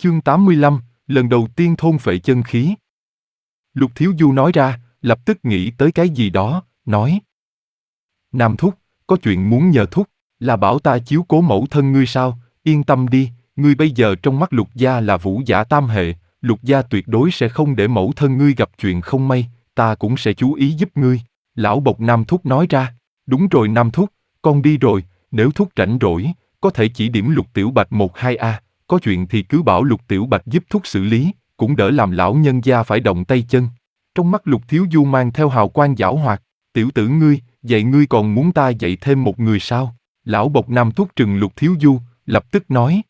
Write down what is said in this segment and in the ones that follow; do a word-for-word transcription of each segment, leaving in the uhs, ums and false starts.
Chương tám mươi lăm, lần đầu tiên thôn phệ chân khí. Lục Thiếu Du nói ra, lập tức nghĩ tới cái gì đó, nói. Nam thúc, có chuyện muốn nhờ thúc, là bảo ta chiếu cố mẫu thân ngươi sao? Yên tâm đi, ngươi bây giờ trong mắt Lục gia là vũ giả tam hệ, Lục gia tuyệt đối sẽ không để mẫu thân ngươi gặp chuyện không may, ta cũng sẽ chú ý giúp ngươi. Lão bộc Nam thúc nói ra. Đúng rồi Nam thúc, con đi rồi, nếu thúc rảnh rỗi, có thể chỉ điểm Lục Tiểu Bạch một hai a, có chuyện thì cứ bảo Lục Tiểu Bạch giúp thúc xử lý, cũng đỡ làm lão nhân gia phải động tay chân. Trong mắt Lục Thiếu Du mang theo hào quang giảo hoạt. Tiểu tử ngươi, vậy ngươi còn muốn ta dạy thêm một người sao? Lão bộc Nam thúc trừng Lục Thiếu Du, lập tức nói.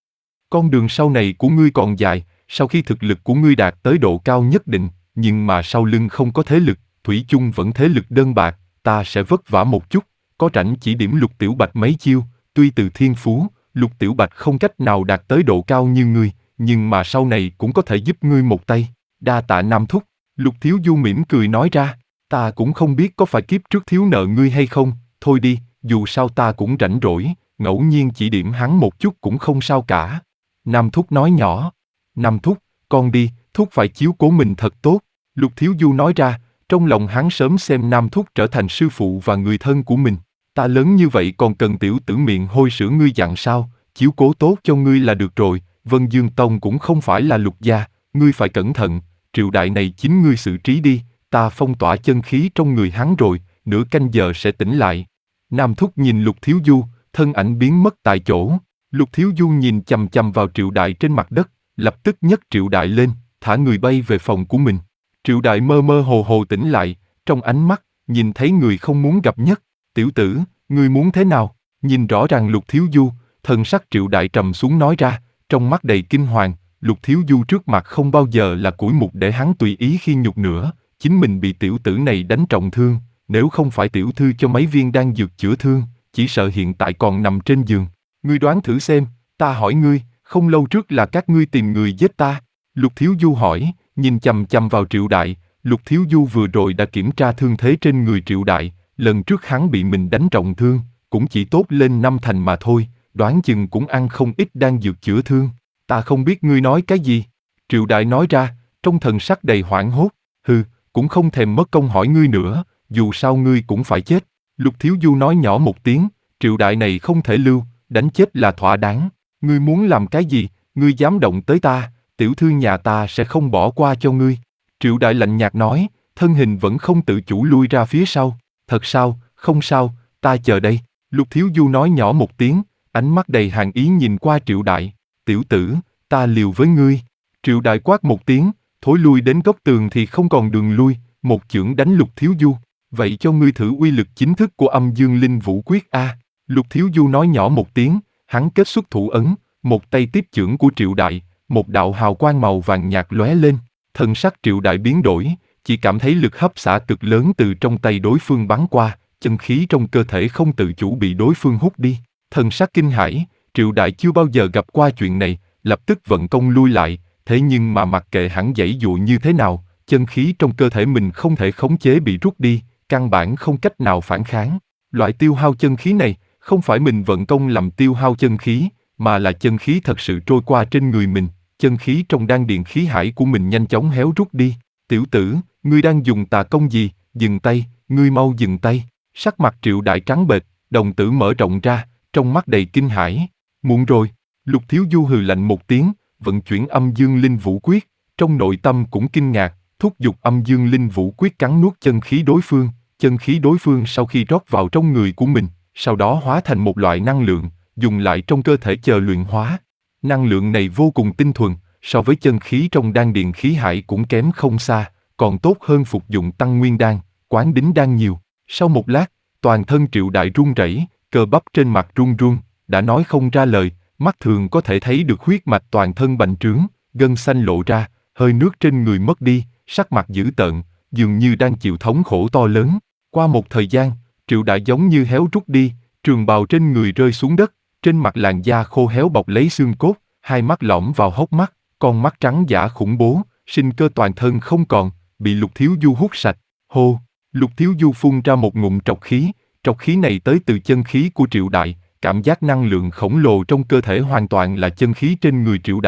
Con đường sau này của ngươi còn dài, sau khi thực lực của ngươi đạt tới độ cao nhất định, nhưng mà sau lưng không có thế lực, thủy chung vẫn thế lực đơn bạc, ta sẽ vất vả một chút, có rảnh chỉ điểm Lục Tiểu Bạch mấy chiêu, tuy từ thiên phú, Lục Tiểu Bạch không cách nào đạt tới độ cao như ngươi, nhưng mà sau này cũng có thể giúp ngươi một tay. Đa tạ Nam thúc. Lục Thiếu Du mỉm cười nói ra, ta cũng không biết có phải kiếp trước thiếu nợ ngươi hay không, thôi đi, dù sao ta cũng rảnh rỗi, ngẫu nhiên chỉ điểm hắn một chút cũng không sao cả. Nam thúc nói nhỏ. Nam thúc, con đi, thúc phải chiếu cố mình thật tốt. Lục Thiếu Du nói ra, trong lòng hắn sớm xem Nam thúc trở thành sư phụ và người thân của mình. Ta lớn như vậy còn cần tiểu tử miệng hôi sữa ngươi dặn sao, chiếu cố tốt cho ngươi là được rồi, Vân Dương Tông cũng không phải là Lục gia, ngươi phải cẩn thận, triều đại này chính ngươi xử trí đi, ta phong tỏa chân khí trong người hắn rồi, nửa canh giờ sẽ tỉnh lại. Nam thúc nhìn Lục Thiếu Du, thân ảnh biến mất tại chỗ. Lục Thiếu Du nhìn chằm chằm vào Triệu Đại trên mặt đất, lập tức nhấc Triệu Đại lên, thả người bay về phòng của mình. Triệu Đại mơ mơ hồ hồ tỉnh lại, trong ánh mắt, nhìn thấy người không muốn gặp nhất. Tiểu tử, ngươi muốn thế nào? Nhìn rõ ràng Lục Thiếu Du, thần sắc Triệu Đại trầm xuống nói ra, trong mắt đầy kinh hoàng. Lục Thiếu Du trước mặt không bao giờ là củi mục để hắn tùy ý khi nhục nữa, chính mình bị tiểu tử này đánh trọng thương, nếu không phải tiểu thư cho mấy viên đan dược chữa thương, chỉ sợ hiện tại còn nằm trên giường. Ngươi đoán thử xem, ta hỏi ngươi, không lâu trước là các ngươi tìm người giết ta? Lục Thiếu Du hỏi, nhìn chằm chằm vào Triệu Đại. Lục Thiếu Du vừa rồi đã kiểm tra thương thế trên người Triệu Đại, lần trước hắn bị mình đánh trọng thương, cũng chỉ tốt lên năm thành mà thôi, đoán chừng cũng ăn không ít đan dược chữa thương. Ta không biết ngươi nói cái gì. Triệu Đại nói ra, trong thần sắc đầy hoảng hốt. Hừ, cũng không thèm mất công hỏi ngươi nữa, dù sao ngươi cũng phải chết. Lục Thiếu Du nói nhỏ một tiếng, Triệu Đại này không thể lưu, đánh chết là thỏa đáng. Ngươi muốn làm cái gì, ngươi dám động tới ta, tiểu thư nhà ta sẽ không bỏ qua cho ngươi. Triệu Đại lạnh nhạt nói, thân hình vẫn không tự chủ lui ra phía sau. Thật sao, không sao, ta chờ đây. Lục Thiếu Du nói nhỏ một tiếng, ánh mắt đầy hàn ý nhìn qua Triệu Đại. Tiểu tử, ta liều với ngươi. Triệu Đại quát một tiếng, thối lui đến góc tường thì không còn đường lui, một chưởng đánh Lục Thiếu Du. Vậy cho ngươi thử uy lực chính thức của Âm Dương Linh Vũ Quyết a. Lục Thiếu Du nói nhỏ một tiếng, hắn kết xuất thủ ấn, một tay tiếp chưởng của Triệu Đại, một đạo hào quang màu vàng nhạt lóe lên, thần sắc Triệu Đại biến đổi, chỉ cảm thấy lực hấp xả cực lớn từ trong tay đối phương bắn qua, chân khí trong cơ thể không tự chủ bị đối phương hút đi. Thần sắc kinh hãi, Triệu Đại chưa bao giờ gặp qua chuyện này, lập tức vận công lui lại, thế nhưng mà mặc kệ hắn giãy dụa như thế nào, chân khí trong cơ thể mình không thể khống chế bị rút đi, căn bản không cách nào phản kháng. Loại tiêu hao chân khí này, không phải mình vận công làm tiêu hao chân khí, mà là chân khí thật sự trôi qua trên người mình, chân khí trong đan điền khí hải của mình nhanh chóng héo rút đi. Tiểu tử, ngươi đang dùng tà công gì? Dừng tay, ngươi mau dừng tay. Sắc mặt Triệu Đại trắng bệch, đồng tử mở rộng ra, trong mắt đầy kinh hãi. Muộn rồi. Lục Thiếu Du hừ lạnh một tiếng, vận chuyển Âm Dương Linh Vũ Quyết, trong nội tâm cũng kinh ngạc, thúc giục Âm Dương Linh Vũ Quyết cắn nuốt chân khí đối phương, chân khí đối phương sau khi rót vào trong người của mình, sau đó hóa thành một loại năng lượng, dùng lại trong cơ thể chờ luyện hóa. Năng lượng này vô cùng tinh thuần, so với chân khí trong đan điền khí hải cũng kém không xa, còn tốt hơn phục dụng Tăng Nguyên Đan, Quán Đính Đan nhiều. Sau một lát, toàn thân Triệu Đại run rẩy, cơ bắp trên mặt run run, đã nói không ra lời, mắt thường có thể thấy được huyết mạch toàn thân bành trướng, gân xanh lộ ra, hơi nước trên người mất đi, sắc mặt dữ tợn, dường như đang chịu thống khổ to lớn. Qua một thời gian, Triệu Đại giống như héo rút đi, trường bào trên người rơi xuống đất, trên mặt làn da khô héo bọc lấy xương cốt, hai mắt lõm vào hốc mắt, con mắt trắng dã khủng bố, sinh cơ toàn thân không còn, bị Lục Thiếu Du hút sạch. Hô! Lục Thiếu Du phun ra một ngụm trọc khí, trọc khí này tới từ chân khí của Triệu Đại, cảm giác năng lượng khổng lồ trong cơ thể hoàn toàn là chân khí trên người Triệu Đại,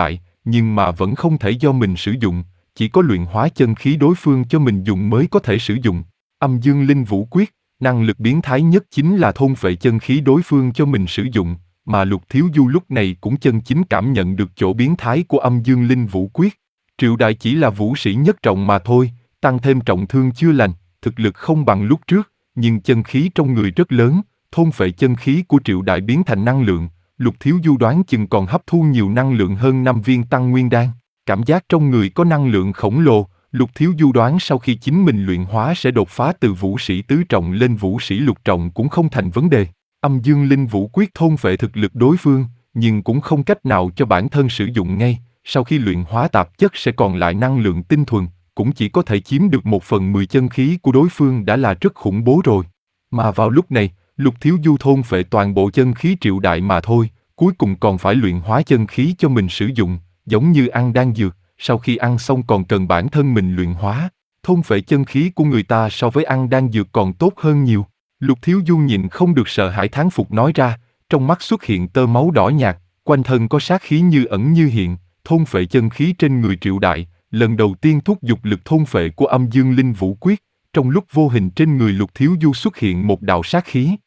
nhưng mà vẫn không thể do mình sử dụng, chỉ có luyện hóa chân khí đối phương cho mình dùng mới có thể sử dụng. Âm dương linh vũ quyết, năng lực biến thái nhất chính là thôn phệ chân khí đối phương cho mình sử dụng, mà Lục Thiếu Du lúc này cũng chân chính cảm nhận được chỗ biến thái của âm dương linh vũ quyết. Triệu Đại chỉ là vũ sĩ nhất trọng mà thôi, tăng thêm trọng thương chưa lành, thực lực không bằng lúc trước, nhưng chân khí trong người rất lớn, thôn phệ chân khí của Triệu Đại biến thành năng lượng, Lục Thiếu Du đoán chừng còn hấp thu nhiều năng lượng hơn năm viên tăng nguyên đan. Cảm giác trong người có năng lượng khổng lồ, Lục Thiếu Du đoán sau khi chính mình luyện hóa sẽ đột phá từ vũ sĩ tứ trọng lên vũ sĩ lục trọng cũng không thành vấn đề. Âm dương linh vũ quyết thôn phệ thực lực đối phương, nhưng cũng không cách nào cho bản thân sử dụng ngay, sau khi luyện hóa tạp chất sẽ còn lại năng lượng tinh thuần, cũng chỉ có thể chiếm được một phần mười chân khí của đối phương đã là rất khủng bố rồi. Mà vào lúc này, Lục Thiếu Du thôn phệ toàn bộ chân khí Triệu Đại mà thôi, cuối cùng còn phải luyện hóa chân khí cho mình sử dụng, giống như ăn đan dược, sau khi ăn xong còn cần bản thân mình luyện hóa. Thôn phệ chân khí của người ta so với ăn đan dược còn tốt hơn nhiều. Lục Thiếu Du nhịn không được sợ hãi thán phục nói ra, trong mắt xuất hiện tơ máu đỏ nhạt, quanh thân có sát khí như ẩn như hiện, thôn phệ chân khí trên người Triệu Đại, lần đầu tiên thúc giục lực thôn phệ của âm dương linh vũ quyết, trong lúc vô hình trên người Lục Thiếu Du xuất hiện một đạo sát khí.